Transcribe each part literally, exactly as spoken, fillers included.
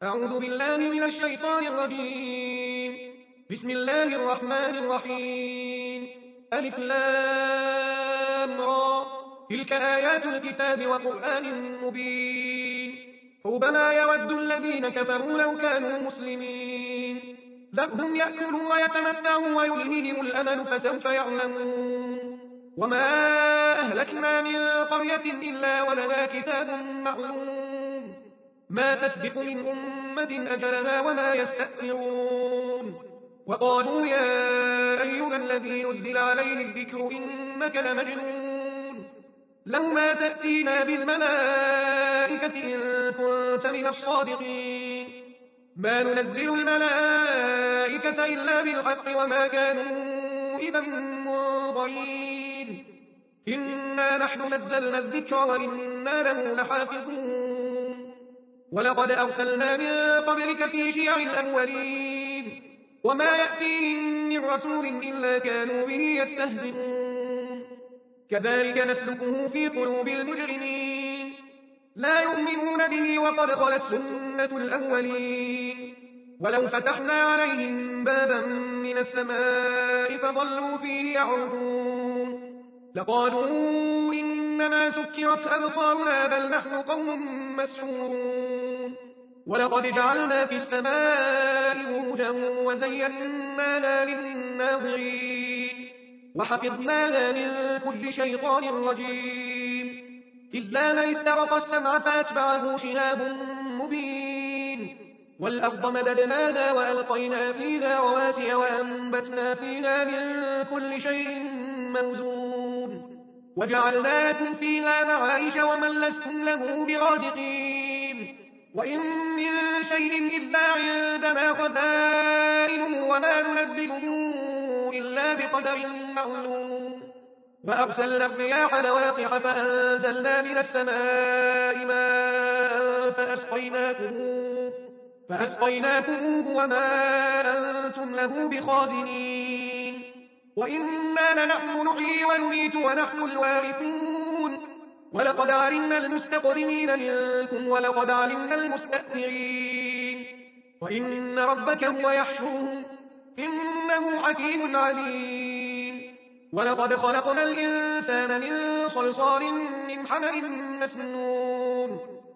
أعوذ بالله من الشيطان الرجيم. بسم الله الرحمن الرحيم. ألف لام را. تلك آيات الكتاب وقرآن مبين. ربما يود الذين كفروا لو كانوا مسلمين. ذرهم يأكلوا ويتمتعوا ويلههم الأمل فسوف يعلمون. وما أهلكنا من قرية إلا ولها كتاب معلوم ما تسبق من أمة أجلها وما يستأخرون. وقالوا يا أيها الذي نزل عليه الذكر إنك لمجنون لو ما تأتينا بالملائكة إن كنت من الصادقين. ما ننزل الملائكة إلا بالحق وما كانوا إذا منظرين. إنا نحن نزلنا الذكر وإنا له لحافظون. ولقد أرسلنا من قبلك في شيع الأولين وما يأتيهم من رسول إلا كانوا به يستهزئون. كذلك نسلكه في قلوب المجرمين لا يؤمنون به وقد خلت سنة الأولين. ولو فتحنا عليهم بابا من السماء فظلوا فيه يعرجون لقالوا إنما سكرت أبصارنا بل نحن قوم مسحورون. ولقد جعلنا في السماء بروجا وزيناها للناظرين وحفظناها من كل شيطان رجيم إلا من استرق السمع فأتبعه شهاب مبين. والأرض مددناها وألقينا فيها رواسي وأنبتنا فيها من كل شيء موزون وجعلنا لكم فيها معايش ومن لستم له برازقين. وإن من شيء إلا عندنا خزائنه وما ننزله إلا بقدر معلوم. وأرسلنا الرياح لواقح فأنزلنا من السماء ماء فأسقيناكموه فأسقيناكموه وما أنتم له بخازنين. وإنا لنحن نحيي ونميت ونحن الوارثون. ولقد علمنا المستقدمين منكم ولقد علمنا المستأخرين. وإن ربك هو يحشرهم إنه حكيم عليم. ولقد خلقنا الإنسان من صلصال من حمأ مسنون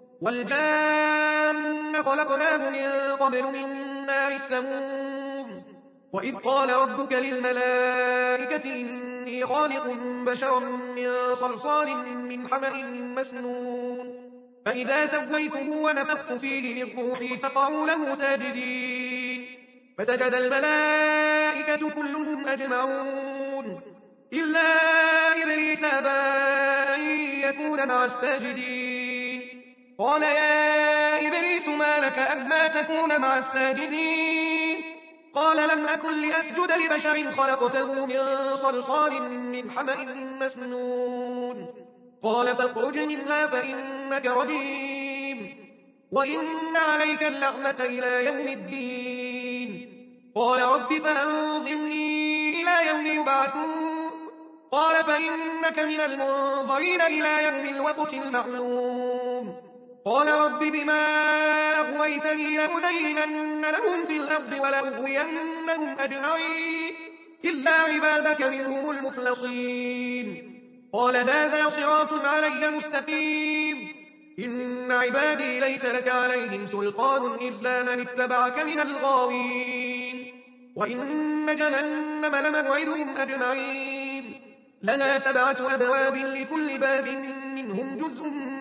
والجان خلقناه من قبل من نار السموم. وإذ قال ربك للملائكة إني خالق بشرا من صلصال من حمأ مسنون فإذا سويته ونفخت فيه من روحي فقعوا له ساجدين فسجد الملائكة كلهم أجمعون إلا إبليس أبى أن يكون مع الساجدين. قال يا إبليس ما لك ألا تكون مع الساجدين؟ قال لم أكن لأسجد لبشر خلقته من صلصال من حمأ مسنون. قال فاخرج منها فإنك رجيم وإن عليك اللعنة إلى يوم الدين. قال رب فأنظرني إلى يوم يبعثون. قال فإنك من المنظرين إلى يوم الوقت المعلوم. قال رب بما أغويتني لأزينن لهم في الأرض ولأغوينهم أجمعين إلا عبادك منهم المخلصين. قال هذا صراط علي مستقيم. إن عبادي ليس لك عليهم سلطان إلا من اتبعك من الغاوين. وإن جهنم لموعدهم أجمعين لنا سبعة أبواب لكل باب منهم جزء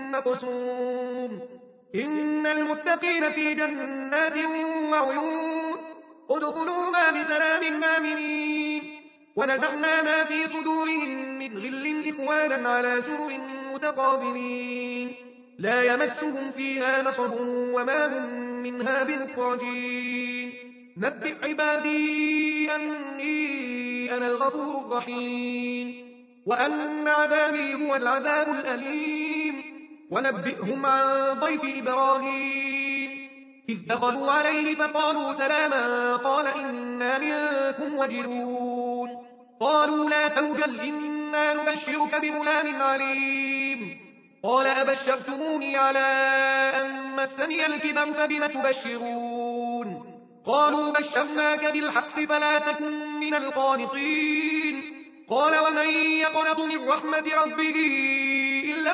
مقسوم. إن المتقين في جنات وعيون ادخلوها بسلام آمنين. ونزعنا ما في صدورهم من غل إخوانا على سرر متقابلين لا يمسهم فيها نصب وما هم منها بمخرجين. نبئ عبادي أني أنا الغفور الرحيم وأن عذابي هو العذاب الأليم. ونبئهم عن ضيف إبراهيم إذ دخلوا عليه فقالوا سلاما قال إنا منكم وجلون. قالوا لا توجل إنا نبشرك بغلام عليم. قال أبشرتموني على أن مسني الكبر فبم تبشرون قالوا بشرناك بالحق فلا تكن من القانطين قال ومن يقنط من رحمة ربه إلا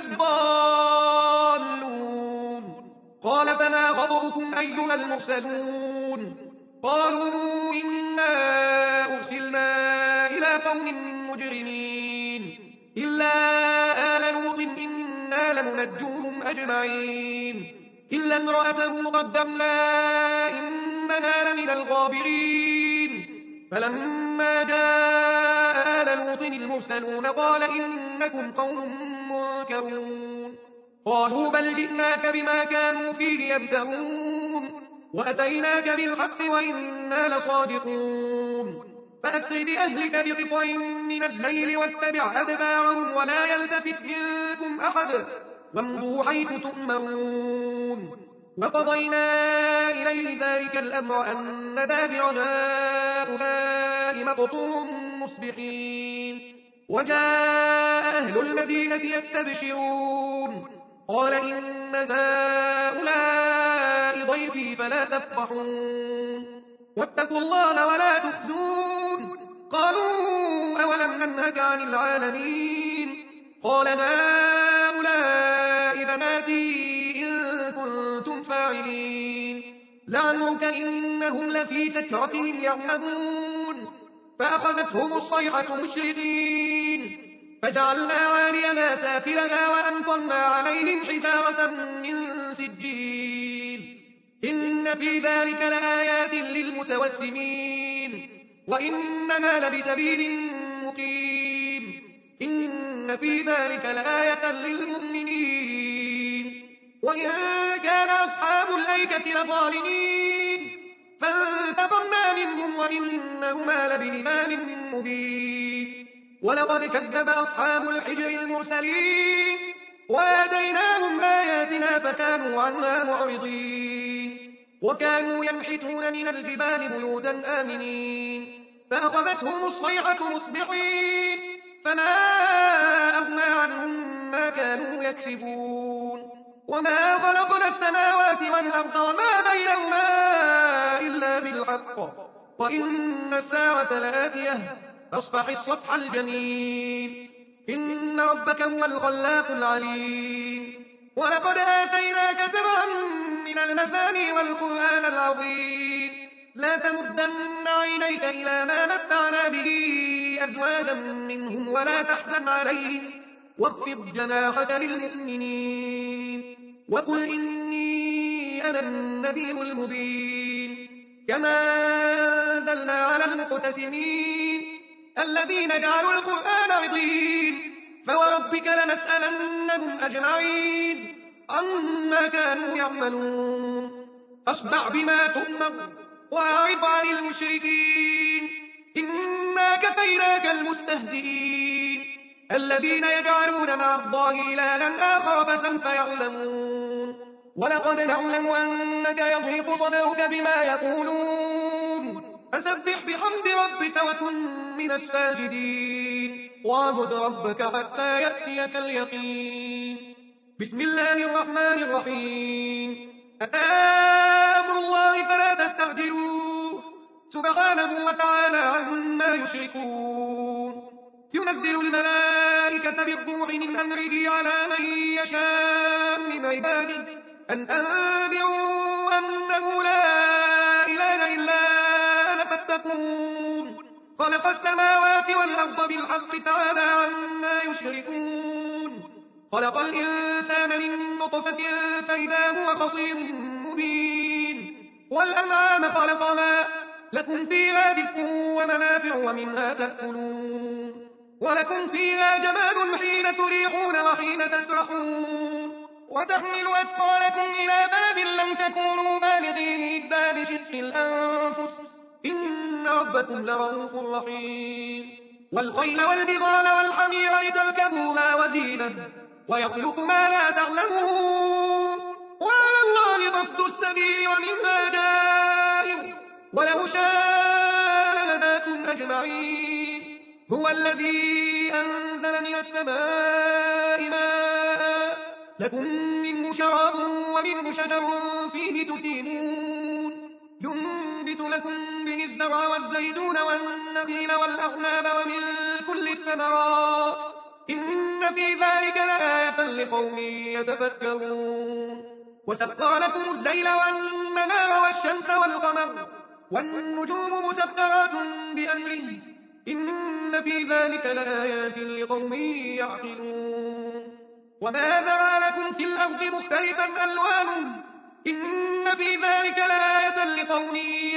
الضالون قال فما خطبكم أيها المرسلون قالوا إنا أرسلنا إلى قوم مجرمين إلا آل لوط إنا لمنجوهم أجمعين إلا امرأته قدرنا إنها لمن الغابرين فلما جاء آل لوط المرسلون قال إنكم قوم منكرون قالوا بل جئناك بما كانوا فيه يبتغون وأتيناك بالحق وإنا لصادقون فأسر بأهلك بقطع من الليل واتبع أدبارهم ولا يلتفت منكم أحد وامضوا حيث تؤمرون وقضينا إليه ذلك الأمر أن دابر هؤلاء مقطوع مصبحين وجاء أهل المدينة يستبشرون قال إن هؤلاء ضيفي فلا تفضحون واتقوا الله ولا تخزون قالوا أولم ننهك عن العالمين قال هؤلاء بناتي إن كنتم فاعلين لعلمك إنهم لفي سكرتهم يعمهون فأخذتهم الصيحة مشرقين فجعلنا عاليها سافلها وأمطرنا عليهم حجارة من سجيل إن في ذلك لآيات للمتوسمين وإننا لبسبيل مقيم إن في ذلك لآية للمؤمنين وإن كان أصحاب الأيكة لظالمين فانتقمنا منهم وإنهما لبإمام مبين ولقد كذب أصحاب الحجر المرسلين وآتيناهم آياتنا فكانوا عنها معرضين وكانوا ينحتون من الجبال بيوتا آمنين فأخذتهم الصيحة مصبحين فما أغنى عنهم ما كانوا يكسبون وما خلقنا السماوات والأرض وما بينهما إلا بالحق وإن الساعة لآتية فاصفح الصفح الجميل إن ربك هو الخلاق العليم ولقد آتيناك سبعا من المثاني والقرآن العظيم لا تمدن عينيك إلى ما متعنا به أزواجا منهم ولا تحزن عليهم واخفض جناحك للمؤمنين وقل إني أنا النذير المبين كما أنزلنا على المقتسمين الذين جعلوا القرآن عظيم فوربك لنسألنهم أجمعين عما كانوا يعملون أصدع بما تؤمر وأعرض عن المشركين إنا كفيناك المستهزئين الذين يجعلون مع الله إلها آخر فسوف يعلمون ولقد نعلم أنك يضيق صدرك بما يقولون فسبح بحمد ربك وكن من الساجدين واعبد ربك حتى يأتيك اليقين بسم الله الرحمن الرحيم أمر الله فلا تستعجلوه سبحانه وتعالى عما يشركون ينزل الملائكة بالروح من أمره على من يشاء من عباده أن أنذروا أنه لا إله إلا أنا فاتقون خلق السماوات والأرض بالحق تعالى عما يشركون خلق الإنسان من نطفة فإذا هو خصيم مبين والأنعام خلقها لكم فيها دفء ومنافع ومنها تأكلون ولكم فيها جمال حين تريحون وحين تسرحون وتحمل أثقالكم إلى بلد لم تكونوا بالغيه إلا بشق الأنفس إن ربكم لرؤوف رحيم والخيل والبغال والحمير لتركبوها وزينة ويخلق ما لا تعلمون وعلى الله قصد السبيل ومنها جائر ولو شاء لهداكم أجمعين هو الذي أنزل من السماء ماء لكم منه شراب ومنه شجر فيه تسيمون ينبت لكم به الزرع والزيتون والنخيل والأعناب ومن كل الثمرات إن في ذلك لآية لقوم يتفكرون وسخر لكم الليل والنهار والشمس والقمر والنجوم مسخرات بأمره إن في ذلك لآيات لقوم يعقلون وما ذرى لكم في الأرض مختلفا ألوانه إن في ذلك لآية لقوم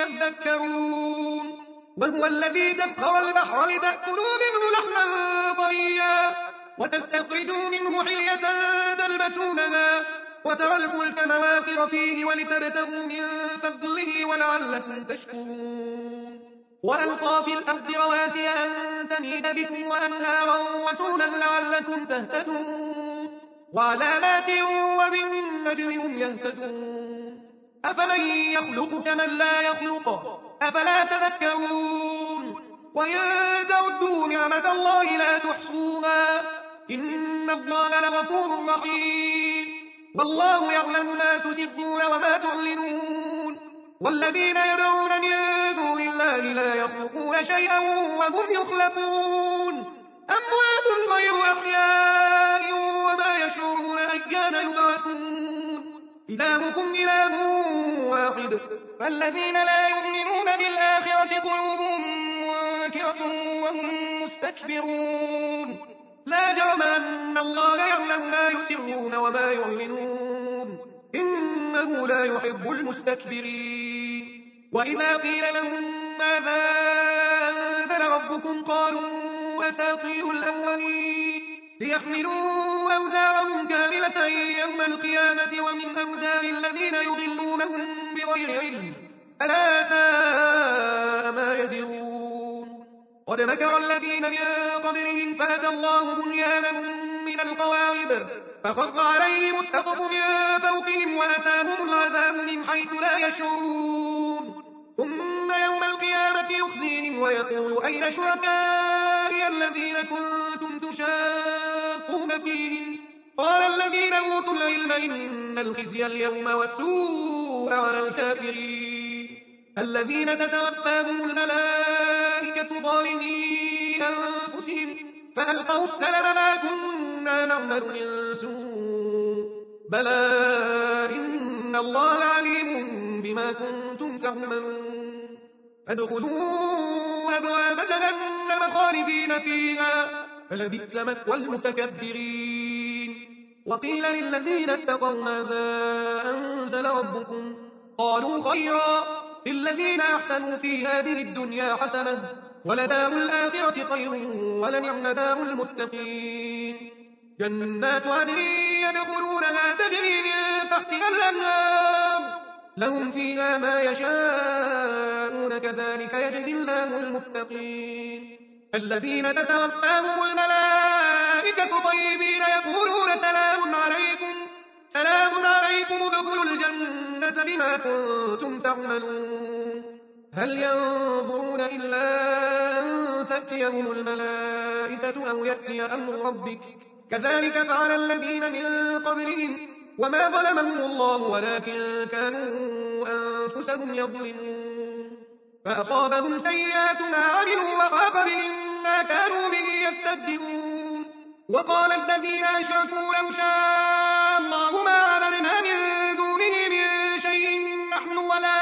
يذكرون وهو الذي سخر البحر لتأكلوا منه لحما طريا وتستخرجوا منه حلية تلبسونها وترى الفلك مواخر فيه ولتبتغوا من فضله ولعلكم تشكرون وألقى في الأرض رواسي أن تميد بكم وأنهارا وسولا لعلكم تهتدون وعلامات وبالنجم هم يهتدون أفمن يخلق كمن لا يخلق أفلا تذكرون وإن تعدوا نعمة الله لا تحصوها إن الله لغفور رحيم والله يعلم ما تسرون وما تعلنون والذين يدعون من دون الله لا يخلقون شيئا وهم يخلقون أموات غير أحياء وما يشعرون أيان يبعثون إلهكم إله واحد فالذين لا يؤمنون بالآخرة قلوبهم منكرة وهم مستكبرون لا جرم أن الله يعلم ما يسرون وما يعلنون إنه لا يحب المستكبرين وإذا قيل لهم ماذا أنزل ربكم قالوا أساطير الأولين ليحملوا أوزارهم كاملة يوم القيامة ومن أوزار الذين يضلونهم بغير علم ألا ساء ما يزرون قد مكر الذين من قبلهم فأتى الله بنيانهم من القواعد فخر عليهم السقف من فوقهم وأتاهم العذاب من حيث لا يشعرون ثم يوم القيامة يخزيهم ويقول أين شركائي الذين كنتم تشاقون فيهم قال الذين أوتوا العلم إن الخزي اليوم والسوء على الكافرين الذين تتوفاهم الملائكة ظالمي أنفسهم فألقوا السلم ما كنا نعمل من سوء بلى إن الله عليم بما كنتم تعملون فادخلوا أبواب جهنم خالدين فيها فلبئس مثوى المتكبرين وقيل للذين اتقوا ماذا أنزل ربكم قالوا خيرا للذين أحسنوا في هذه الدنيا حسنة ولدار الآخرة خير ولنعم دار المتقين جنات عدن يدخلونها تجري من تحتها الأنهار لهم فيها ما يشاءون كذلك يجزي الله المتقين الذين تتوفاهم الملائكة طيبين يقولون سلام عليكم سلام عليكم ادخلوا الجنة بما كنتم تعملون هل ينظرون إلا أن تأتيهم الملائكة أو يأتي أمر ربك كذلك فعل الذين من قبلهم وما ظلمهم الله ولكن كانوا أنفسهم يظلمون فأصابهم سيئات ما عملوا وحاق بهم ما كانوا به يستهزئون وقال الذين أشركوا لو شاء الله ما عبدنا من دونه من شيء نحن ولا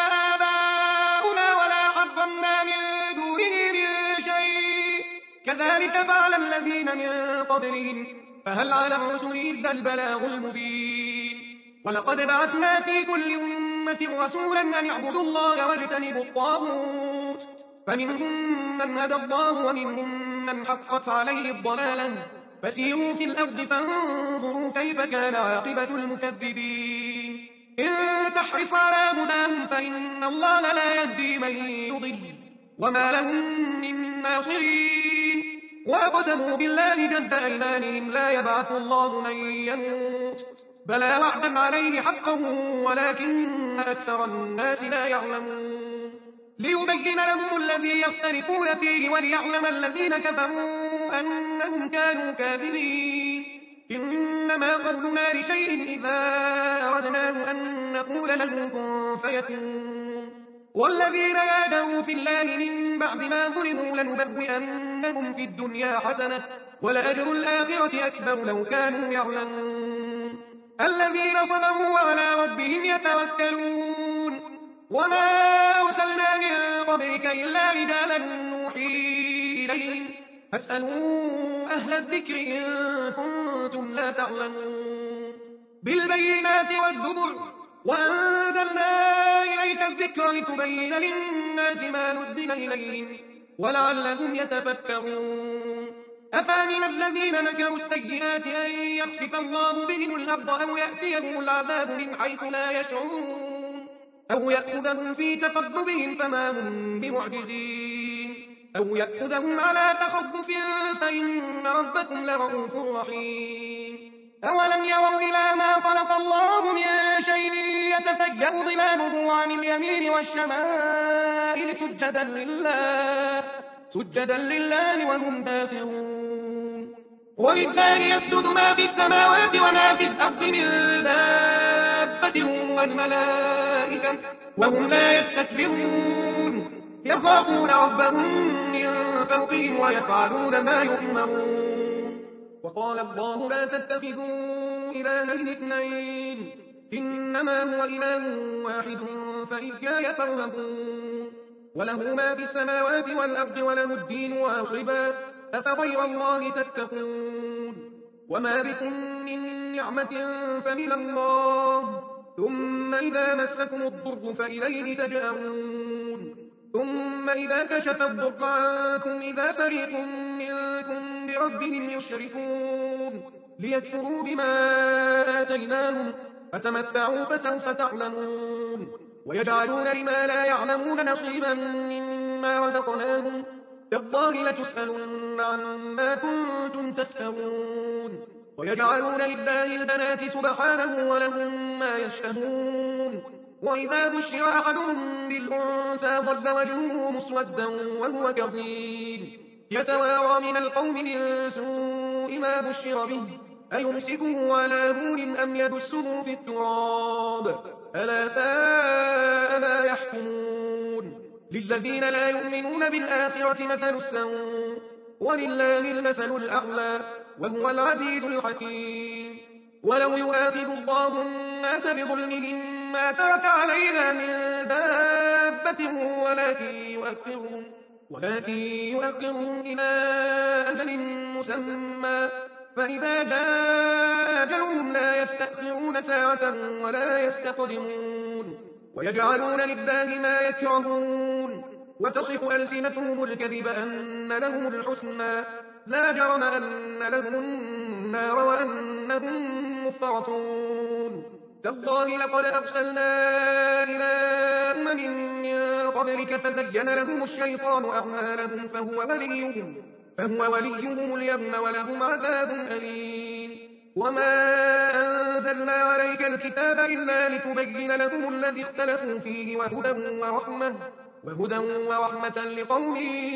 آباؤنا ولا حرمنا من دونه من شيء كذلك فعل الذين من قبلهم فهل على الرسل إلا البلاغ المبين ولقد بعثنا في كل أمة رسولا أن يعبدوا الله واجتنبوا الطاغوت فمنهم من هدى الله ومنهم من حقت عليه الضلالة فسيروا في الأرض فانظروا كيف كان عاقبة المكذبين إن تحرص على هداهم فإن الله لا يهدي من يضل وما لهم من ناصرين وأقسموا بالله جهد أيمانهم لا يبعث الله من يموت بلى وعدا عليه حقا ولكن أكثر الناس لا يعلمون ليبين لهم الذي يختلفون فيه وليعلم الذين كفروا أنهم كانوا كاذبين إنما قولنا لشيء إذا أردناه أن نقول له كن فيكون والذين هاجروا في الله من بعد ما ظلموا لنبوئنهم في الدنيا حسنة ولأجر الآخرة أكبر لو كانوا يعلمون الذين صبروا وعلى ربهم يتوكلون وما أرسلنا من قبلك إلا رجالا نوحي إليهم فاسألوا أهل الذكر إن كنتم لا تعلمون بالبينات والزبر وأنزلنا إليك الذكر لتبين للناس ما نزل إليهم ولعلهم يتفكرون أفامن الذين مكروا السيئات أن يخسف الله بهم الأرض أو يأتيهم العذاب من حيث لا يشعرون أو يأخذهم في تقلبهم فما هم بمعجزين أو يأخذهم على تخوف فإن ربكم لرؤوف رحيم أولم يروا إلى ما خلق الله من شيء يتفجر ظلاله عن اليمين والشمائل سجدا لله سجدا لله وهم داخرون ولله يسجد ما في السماوات وما في الأرض من دابة والملائكة وهم لا يستكبرون يخافون ربهم من فوقهم ويفعلون ما يؤمرون وقال الله لا تتخذوا إلهين اثنين إنما هو إله واحد فإياي فارهبون وله ما في السماوات والأرض وله الدين واصبا أفغير الله تتقون وما بكم من نعمة فمن الله ثم إذا مسكم الضر فإليه تجأرون ثم إذا كشف الضر عنكم إذا فريق منكم بربهم يشركون ليكفروا بما آتيناهم فتمتعوا فسوف تعلمون ويجعلون لما لا يعلمون نصيبا مما رزقناهم تالله لتسألن عما كنتم تفترون ويجعلون لله البنات سبحانه ولهم ما يشتهون وإذا بشر أحدهم بالأنثى ظل وجهه مسودا وهو كظيم يتوارى من القوم من سوء ما بشر به أيمسكه على هون أم يدسه في التراب ألا ساء ما يحكمون للذين لا يؤمنون بالآخرة مثل السوء ولله المثل الأعلى وهو العزيز الحكيم ولو يؤاخذ الله الناس بظلمهم ما ترك عليها من دابة ولكن يؤخرهم, ولكن يؤخرهم إلى أجل مسمى فإذا جاء أجلهم لا يستأخرون ساعة ولا يستقدمون ويجعلون لله ما يكرهون وتصف ألسنتهم الكذب أن لهم الحسنى لا جرم أن لهم النار وأنهم مفرطون تالله لقد أرسلنا إلى أمم من قبلك فزين لهم الشيطان أعمالهم فهو وليهم, فهو وليهم اليوم ولهم عذاب أليم وما أنزلنا عليك الكتاب إلا لتبين لهم الذي اختلفوا فيه وهدى ورحمة, وهدى ورحمة لقوم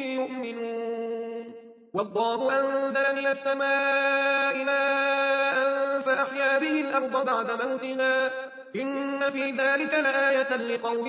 يؤمنون والله أنزل من السماء ماء فأحيا به الأرض بعد موتها إن في ذلك لآية لقوم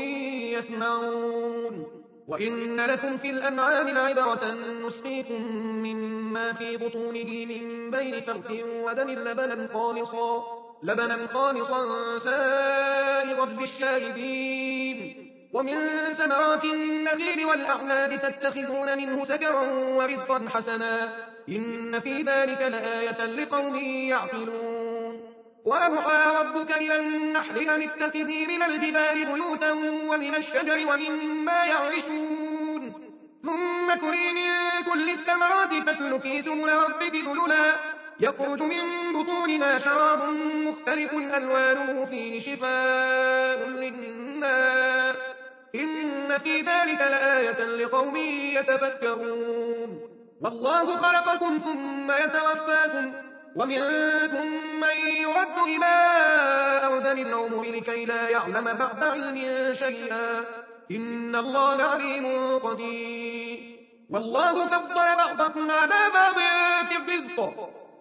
يسمعون وإن لكم في الأنعام لعبرة نسقيكم مما في بطونه من بين فرث ودم لبنا خالصا, لبنا خالصا سائغا للشاربين ومن ثمرات النخيل والأعناب تتخذون منه سكرا ورزقا حسنا إن في ذلك لآية لقوم يعقلون وأوحى ربك إلى النحل أن اتخذي من الجبال بيوتا ومن الشجر ومما يعرشون ثم كلي من كل الثمرات فاسلكي سبل ربك ذللا يخرج من بطونها شراب مختلف ألوانه فيه شفاء للناس إن في ذلك لآية لقوم يتفكرون والله خلقكم ثم يتوفاكم ومنكم من يرد إلى أرذل العمر لكي لا يعلم بعد علم شيئا إن الله عليم قدير والله فضل بعضكم على بعض في الرزق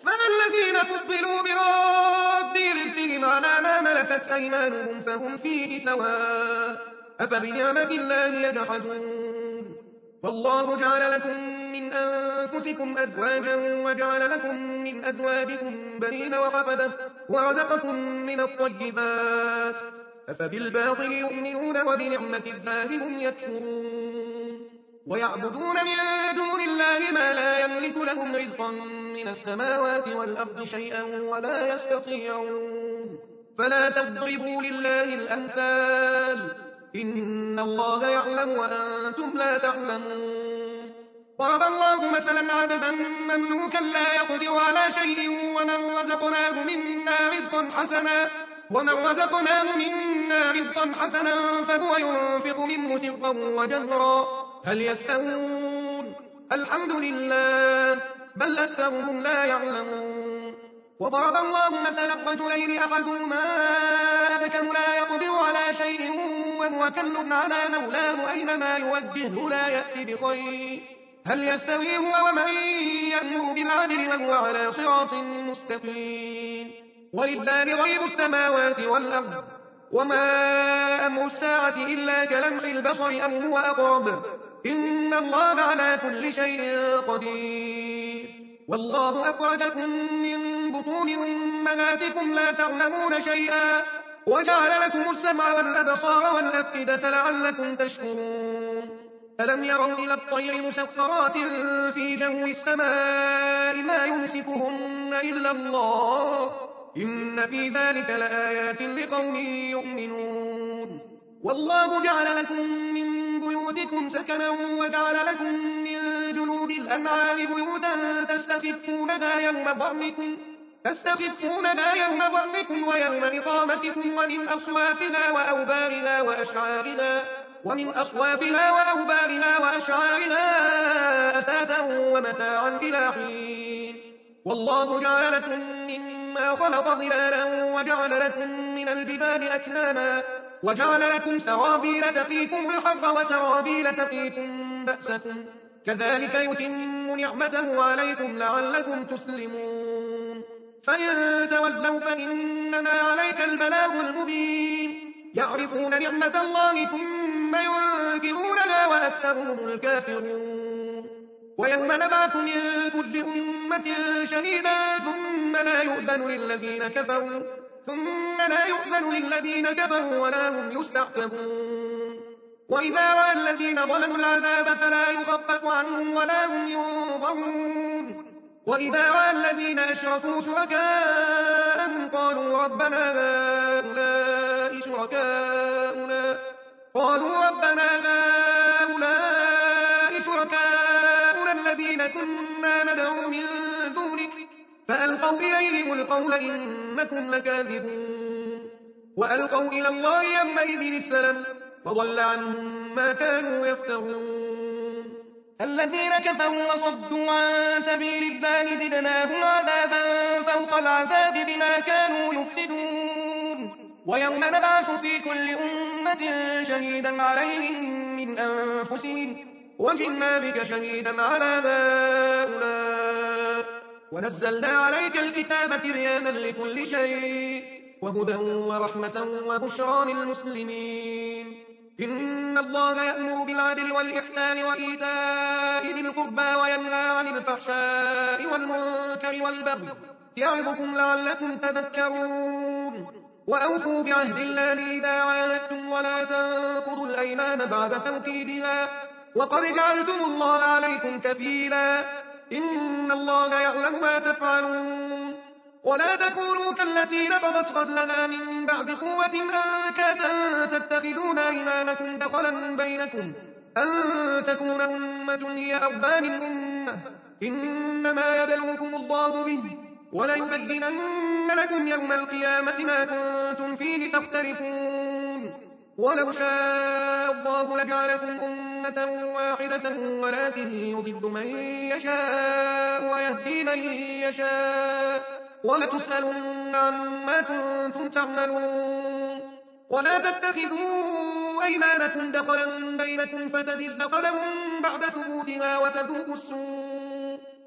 فما الذين فضلوا براد رزقهم على ما ملكت أيمانهم فهم فيه سواء أفبنعمة الله يجحدون والله جعل لكم من أنفسكم أزواجا وجعل لكم من أزواجكم بنين وحفدة ورزقكم من الطيبات أفبالباطل يؤمنون وبنعمة الله هم يكفرون ويعبدون من دون الله ما لا يملك لهم رزقا من السماوات والأرض شيئا ولا يستطيعون فلا تضربوا لله الأمثال إن الله يعلم وأنتم لا تعلمون ضرب الله مثلا عبدا مملوكا لا يقدر على شيء ومن رزقناه منا رزقا حسنا ومن رزقناه منا رزقا حسنا فهو ينفق منه سرا وجهرا هل يستوون الحمد لله بل أكثرهم لا يعلمون وضرب الله مثلا رجلين أحدهما أبكم لا يقدر على شيء وهو كل على مولاه أينما يوجهه لا يأتي بخير هل يستوي هو ومن يأمر بالعدل وهو على صراط مستقيم ولله غيب السماوات والأرض وما أمر الساعة إلا كلمح البصر أو هو أقرب إن الله على كل شيء قدير والله أخرجكم من بطون أمهاتكم لا تعلمون شيئا وجعل لكم السمع والأبصار والأفئدة لعلكم تشكرون ألم يروا إلى الطير مسخرات في جو السماء ما يمسكهن إلا الله إن في ذلك لآيات لقوم يؤمنون والله جعل لكم من بيوتكم سكنا وجعل لكم من جلود الأنعام بيوتا تستخفونها يوم ضركم تستخفونها يوم ضركم ويوم إقامتكم ومن أصوافها وأوبارها وأشعارها ومن أصوافها وأوبارها وأشعارها أثاثا ومتاعا إلى حين والله جعل لكم مما خلق ظلالا وجعل لكم من الجبال أكنانا وجعل لكم سرابيل تقيكم الحر وسرابيل تقيكم بأسكم كذلك يتم نعمته عليكم لعلكم تسلمون فإن تولوا فإنما عليك البلاغ المبين يعرفون نعمة الله ثم ينكرونها وأكثرهم الكافرون ويوم نبعث من كل أمة شهيدا ثم لا يؤذن للذين كفروا ثم لا يؤذن للذين كفروا ولا هم يستعتبون وإذا رأى الذين ظلموا العذاب فلا يخفف عنهم ولا هم ينظرون وإذا رأى الذين أشركوا شركاءهم قالوا ربنا هؤلاء شركاؤنا قالوا ربنا هؤلاء شركاؤنا الذين كنا ندعو من دونك فألقوا إليهم القول إنكم لكاذبون وألقوا إلى الله يومئذ السلام وضل عنهم ما كانوا يفترون الذين كفروا وصدوا عن سبيل الله زدناهم عذابا فوق العذاب بما كانوا يفسدون ويوم نبعث في كل أمة شهيدا عليهم من أنفسهم وجئنا بك شهيدا على هؤلاء ونزلنا عليك الكتاب تبيانا لكل شيء وهدى ورحمة وبشرى للمسلمين إن الله يأمر بالعدل والإحسان وإيتاء ذي القربى وينهى عن الفحشاء والمنكر والبغي يعظكم لعلكم تذكرون وأوفوا بعهد الله إذا عاهدتم ولا تنقضوا الأيمان بعد توكيدها وقد جعلتم الله عليكم كفيلا إن الله يعلم ما تفعلون ولا تكونوا كالتي نقضت غزلها من بعد قوة أنكاثا تتخذون أيمانكم دخلا بينكم أن تكون أمة هي أربى من أمة إنما يبلوكم الله به وليبينن لكم يوم القيامة ما كنتم فيه تختلفون ولو شاء الله لجعلكم أمة واحدة ولكن يضل من يشاء ويهدي من يشاء ولتسألن عما كنتم تعملون ولا تتخذوا أيمانكم دخلا بينكم فتزل قدم بعد ثبوتها وتذوقوا السوء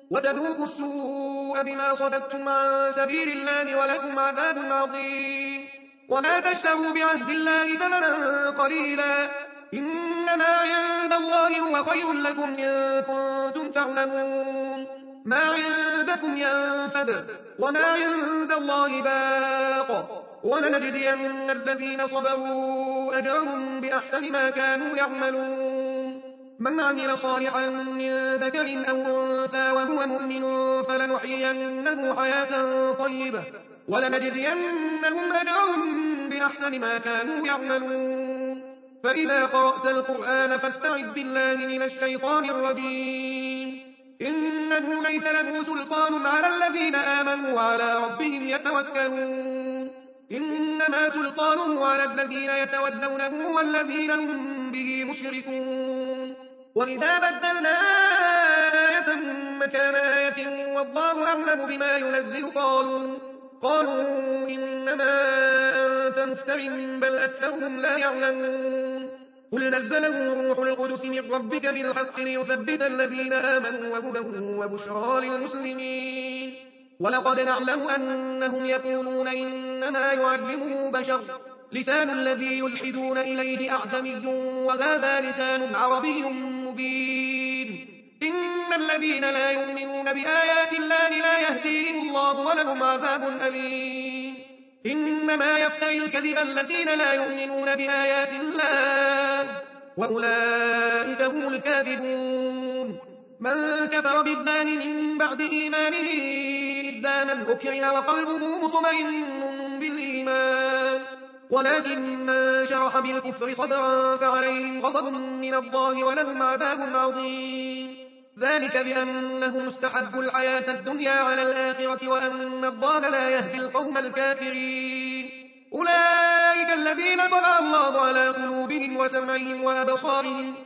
وتذوقوا السوء بما صددتم عن سبيل الله ولكم عذاب عظيم. ولا تشتروا بعهد الله ثمنا قليلا، إنما عند الله هو خير لكم إن كنتم تعلمون. ما عندكم ينفد وما عند الله باق، ولنجزين الذين صبروا أجرهم بأحسن ما كانوا يعملون. من عمل صالحا من ذكر أو أنثى وهو مؤمن فلنحيينه حياة طيبة ولنجزينهم أجرهم بأحسن ما كانوا يعملون. فإذا قرأت القرآن فاستعذ بالله من الشيطان الرجيم. إنه ليس له سلطان على الذين آمنوا وعلى ربهم يتوكلون. إنما سلطانه على الذين يتولونه والذين هم به مشركون. وإذا بدلنا آية مكان آية والله أعلم بما ينزل قالوا قالوا إنما أنت مفتر بل أكثرهم لا يعلمون. قل نزله روح القدس من ربك بالحق ليثبت الذين آمنوا وهدى وبشرى للمسلمين. ولقد نعلم أنهم يقولون إنما يعلمه بشر، لسان الذي يلحدون إليه أعجمي وهذا لسان عربي مبين. إن الذين لا يؤمنون بآيات الله لا يهديهم الله ولهم عذاب أليم. إنما يفتري الكذب الذين لا يؤمنون بآيات الله وأولئك هم الكاذبون. من كفر بالله من بعد إيمانه إلا من أكره وقلبه مطمئن بالإيمان، ولكن من شرح بالكفر صدرا فعليهم غضب من الله ولهم عذاب عظيم. ذلك بأنهم استحبوا الحياة الدنيا على الآخرة وأن الله لا يهدي القوم الكافرين. أولئك الذين طبع الله على قلوبهم وسمعهم وأبصارهم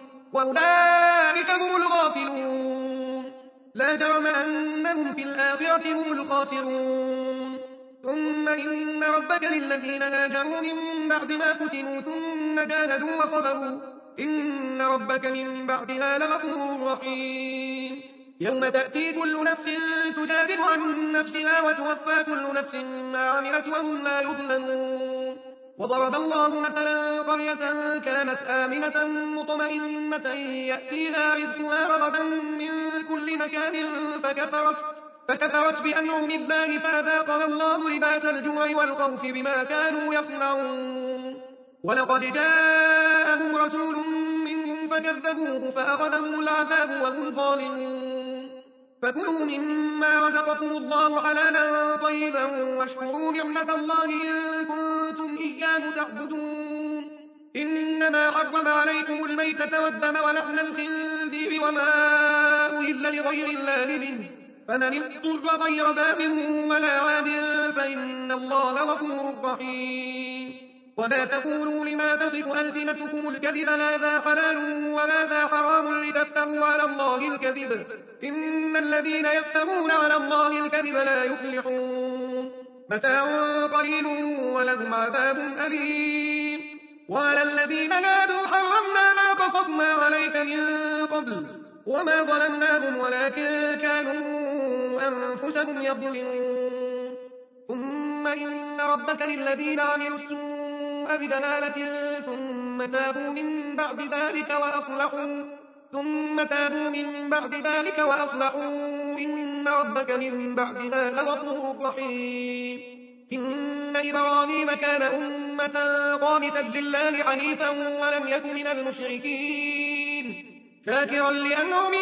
وأولئك هم الغافلون. لا جرم أنهم في الآخرة هم الخاسرون. ثم إن ربك للذين هاجروا من بعد ما فتنوا ثم جاهدوا وصبروا إن ربك من بعدها لغفور رحيم. يوم تأتي كل نفس تجادل عن نفسها وتوفى كل نفس ما عملت وهم لا يظلمون. وضرب الله مثلا قرية كانت آمنة مطمئنة يأتيها رزقها رغدا من كل مكان فكفرت, فكفرت بأنعم الله فأذاقها الله لباس الجوع والخوف بما كانوا يصنعون. ولقد جاءهم رسول منهم فكذبوه فأخذهم العذاب وهم ظالمون. فكلوا مما رزقكم الله حلالا طيبا واشكروا نعمة الله إن كنتم إياه تعبدون. إنما حرم عليكم الميتة والدم ولحم الخنزير وما أهل لغير الله به، فمن اضطر غير باغ ولا عاد فإن الله غفور رحيم. ولا تقولوا لما تصف ألسنتكم الكذب هذا حلال وهذا حرام لتفتروا على الله الكذب، إن الذين يفترون على الله الكذب لا يفلحون. متاع قليل ولهم عذاب أليم. وعلى الذين هادوا حرمنا ما قصصنا عليك من قبل وما ظلمناهم ولكن كانوا أنفسهم يظلمون. ثم إن ربك للذين عملوا السوء بجهالة ثم تابوا من بعد ذلك وأصلحوا ثم تابوا من بعد ذلك وأصلحوا إن ربك من بعدها لغفور رحيم. إن إبراهيم كان أمة قانتا لله حنيفا ولم يك من المشركين شاكرا لأنعمه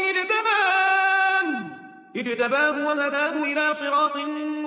اجتباه اجتباه وهداه إلى صراط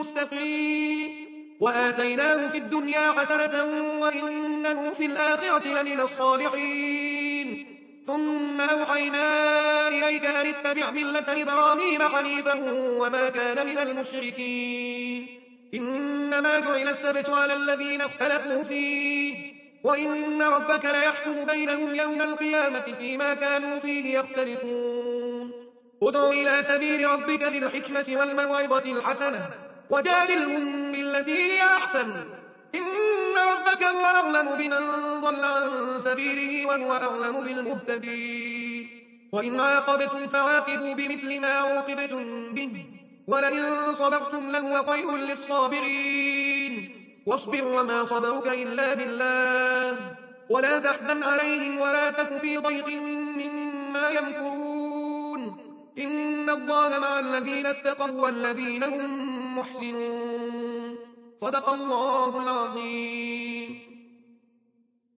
مستقيم وآتيناه في الدنيا حسنة وإنه في الآخرة لمن الصالحين. ثم أوحينا إليك أن اتبع ملة إبراهيم حنيفا وما كان من المشركين. إنما جعل السبت على الذين اختلفوا فيه وإن ربك ليحكم بينهم يوم القيامة فيما كانوا فيه يختلفون. ادع إلى سبيل ربك بالحكمة والموعظة الحسنة وجادلهم بالتي هي أحسن إن ربك هو أعلم بمن ضل عن سبيله وهو أعلم بالمهتدين. وإن عاقبتم فعاقبوا بمثل ما عوقبتم به ولئن صبرتم لهو خير للصابرين واصبر وما صبرك إلا بالله ولا تحزن عليهم ولا تك في ضيق مما يمكرون إن الله مع الذين اتقوا والذين هم محسنون صدق الله العظيم.